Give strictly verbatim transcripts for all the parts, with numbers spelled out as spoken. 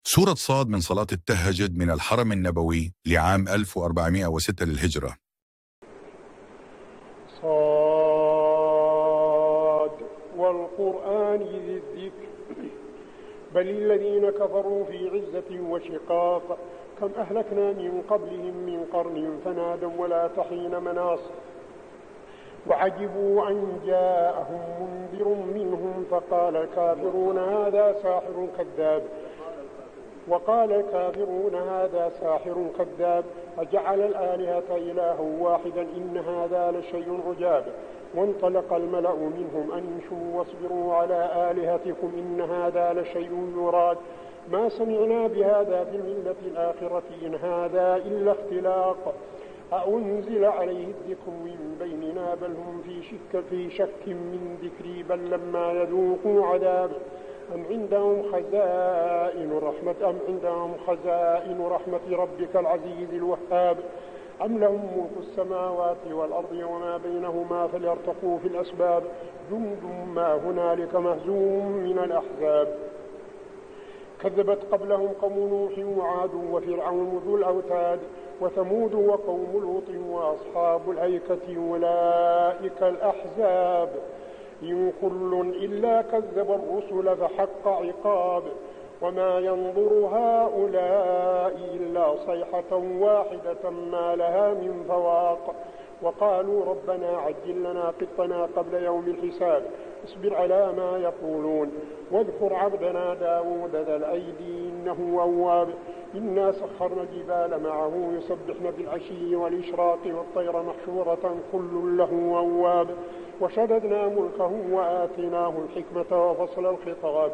سورة صاد من صلاة التهجد من الحرم النبوي لعام ألف وأربعمائة وستة للهجرة. صاد والقرآن ذي الذكر بل الذين كفروا في عزة وشقاق كم أهلكنا من قبلهم من قرن فنادوا ولا تحين مناص وعجبوا أن جاءهم منذر منهم فقال الكافرون هذا ساحر كذاب وقال الكافرون هذا ساحر كذاب أجعل الآلهة إلها واحدا إن هذا لشيء عجاب وانطلق الملأ منهم أن امشوا واصبروا على آلهتكم إن هذا لشيء يراد ما سمعنا بهذا في الملة الآخرة إن هذا إلا اختلاق أأنزل عليه الذكر من بيننا بل هم في شك, في شك من ذكري بل لما يذوقوا عذاب أم عندهم خزائن رحمة أم عندهم خزائن رحمة ربك العزيز الوهاب أم لهم ملك السماوات والأرض وما بينهما فليرتقوا في الأسباب جند ما هنالك مهزوم من الأحزاب كذبت قبلهم قوم نوح وعاد وفرعون ذو الأوتاد وثمود وقوم لوط وأصحاب الأيكة أولئك الأحزاب إن كل إلا كذب الرسل فحق عقاب وما ينظر هؤلاء إلا صيحة واحدة ما لها من فواق وقالوا ربنا عجل لنا قطنا قبل يوم الحساب اصبر على ما يقولون واذكر عبدنا داود ذا الأيدي إنه أواب إنا سخرنا الجبال معه يسبحن بالعشي والإشراق والطير محشورة كل له أواب وشددنا ملكه وآتيناه الحكمة وفصل الخطاب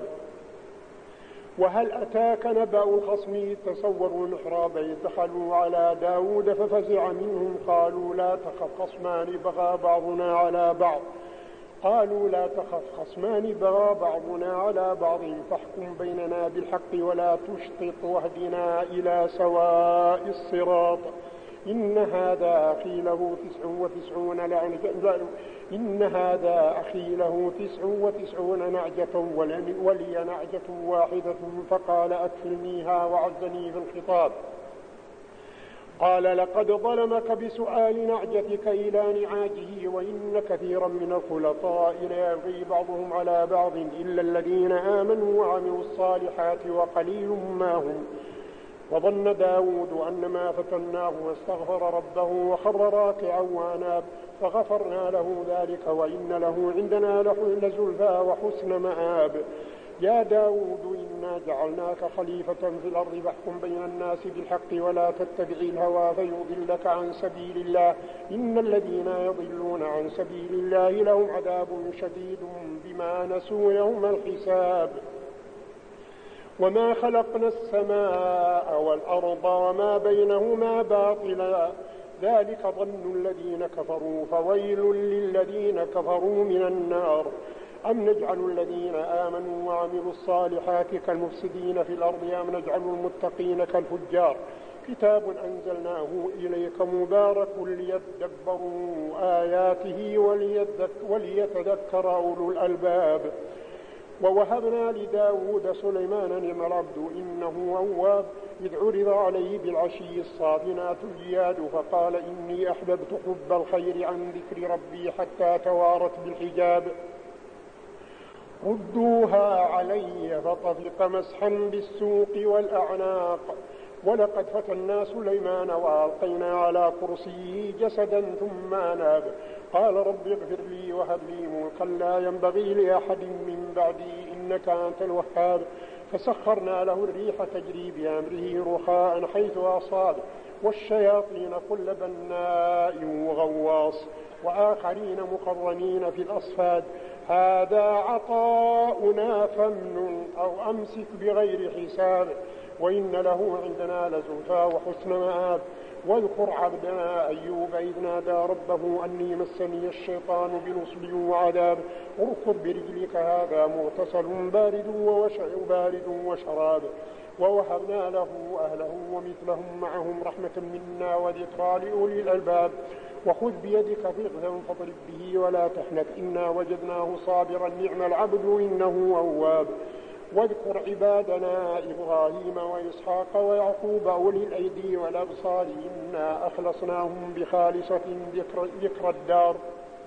وهل أتاك نبأ الخصم إذ تصوروا المحراب إذ دخلوا على داود ففزع منهم قالوا لا تخف خصمان بغى بعضنا على بعض قالوا لا تخف خصمان بغى بعضنا على بعض فاحكم بيننا بالحق ولا تشطط واهدنا إلى سواء الصراط إن هذا أخي له تسع وتسعون نعجة إن هذا أخي له تسع وتسعون نعجة ولي نعجة واحدة فقال أكفلنيها وعزني في الخطاب قال لقد ظلمك بسؤال نعجتك إلى نعاجه وإن كثيرا من الخلطاء ليبغي بعضهم على بعض إلا الذين آمنوا وعملوا الصالحات وقليل ما هم وظن داود أن ما فتناه واستغفر ربه وخر راكعا وأناب فغفرنا له ذلك وإن له عندنا لزلفى وحسن مآب يا داود إنا جعلناك خليفة في الأرض فاحكم بين الناس بالحق ولا تتبع الهوى فيضلك عن سبيل الله إن الذين يضلون عن سبيل الله لهم عذاب شديد بما نسوا يوم الحساب وما خلقنا السماء والأرض وما بينهما باطلا ذلك ظن الذين كفروا فويل للذين كفروا من النار أم نجعل الذين آمنوا وعملوا الصالحات كالمفسدين في الأرض أم نجعل المتقين كالفجار كتاب أنزلناه إليك مبارك ليدبروا آياته وليتذكر أولو الألباب ووهبنا لداود سليمان نعم العبد إنه أواب إذ عرض عليه بالعشي الصافنات الجياد فقال إني أحببت حب الخير عن ذكر ربي حتى توارت بالحجاب ردوها علي فطفق مسحا بالسوق والأعناق ولقد فتنا سليمان وألقينا على كرسيه جسدا ثم أناب قال رب اغفر لي وهب لي ملكا لا ينبغي لأحد من بعدي إنك أنت الوهاب فسخرنا له الريح تجري بأمره رخاء حيث أصاب والشياطين كل بناء وغواص وآخرين مقرنين في الأصفاد هذا عطاؤنا فامنن أو أمسك بغير حساب وإن له عندنا لزلفى وحسن مآب واذكر عبدنا أيوب إذ نادى ربه أني مسني الشيطان بنصب وعذاب اركض برجلك هذا مغتسل بارد وبارد وشراب ووهبنا له أهله ومثلهم معهم رحمة منا وذكرى لأولي الألباب وخذ بيدك ضغثا فاضرب به ولا تحنث إنا وجدناه صابرا نعم العبد إنه أواب واذكر عبادنا إبراهيم وإسحاق ويعقوب أولي الأيدي والأبصار إنا أخلصناهم بخالصة ذكر, ذكر الدار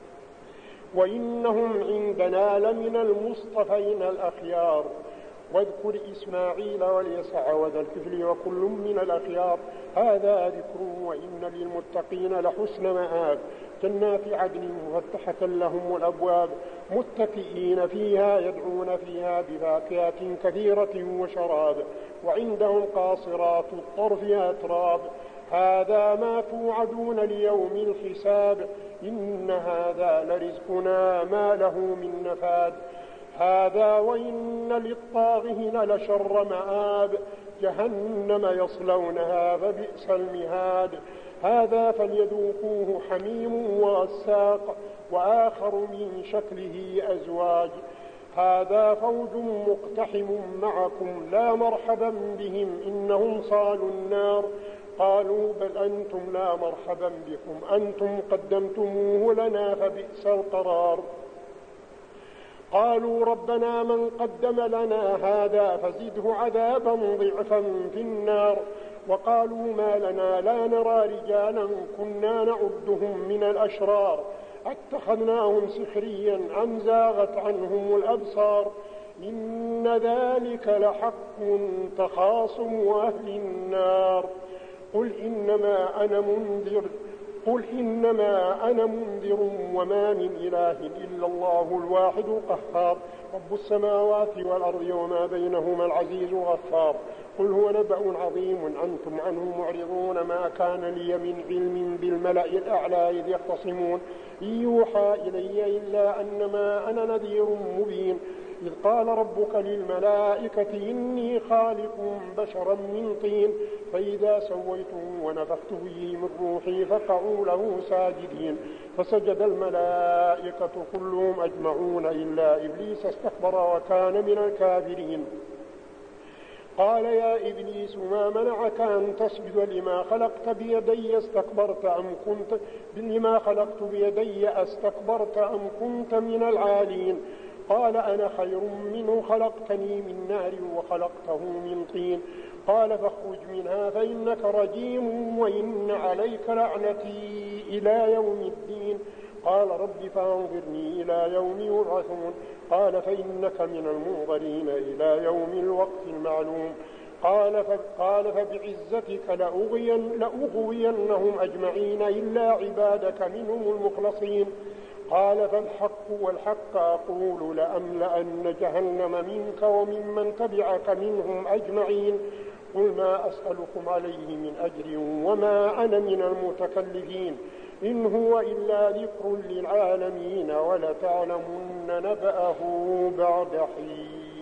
وإنهم عندنا لمن المصطفين الأخيار. واذكر إسماعيل واليسع وذا الكفل وكل من الأخيار هذا ذكر وإن للمتقين لحسن مآب. جنات عدن مفتحة لهم الأبواب متكئين فيها يدعون فيها بفاكهة كثيرة وشراب وعندهم قاصرات الطرف أتراب. هذا ما توعدون ليوم الحساب إن هذا لرزقنا ما له من نفاد. هذا وإن للطاغين لشر مآب جهنم يصلونها فبئس المهاد. هذا فليذوقوه حميم وغساق وآخر من شكله أزواج. هذا فوج مقتحم معكم لا مرحبا بهم إنهم صالوا النار. قالوا بل أنتم لا مرحبا بكم أنتم قدمتموه لنا فبئس القرار. قالوا ربنا من قدم لنا هذا فزده عذابا ضعفا في النار. وقالوا ما لنا لا نرى رجالا كنا نعدهم من الأشرار اتخذناهم سخريا أم زاغت عنهم الأبصار. إن ذلك لحق تخاصم أهل النار. قل إنما أنا منذر قل إنما أنا منذر وما من إله إلا الله الواحد القهار رب السماوات والأرض وما بينهما العزيز الغفار. قل هو نبأ عظيم أنتم عنه معرضون. ما كان لي من علم بالملأ الأعلى إذ يختصمون إن يوحى إلي إلا أنما أنا نذير مبين. إذ قال ربك للملائكة إني خالق بشرا من طين فإذا سويته ونفخت فيه من روحي فقعوا له ساجدين. فسجد الملائكة كلهم أجمعون إلا إبليس استكبر وكان من الكافرين. قال يا إبليس ما منعك أن تسجد لما خلقت بيدي استكبرت أم كنت لما خلقت بيدي أستكبرت أم كنت من العالين. قال أنا خير منه خلقتني من نار وخلقته من طين. قال فاخرج منها فإنك رجيم وإن عليك لعنتي إلى يوم الدين. قال رب فانظرني إلى يوم يبعثون. قال فإنك من المنظرين إلى يوم الوقت المعلوم. قال قال فبعزتك لأغوين لأغوينهم أجمعين إلا عبادك منهم المخلصين. قال فالحق والحق أقول لأملأن جهنم منك وممن تبعك منهم أجمعين. قل ما أسألكم عليه من أجر وما أنا من المتكلفين إن هو إلا ذكر للعالمين ولتعلمن نبأه بعد حين.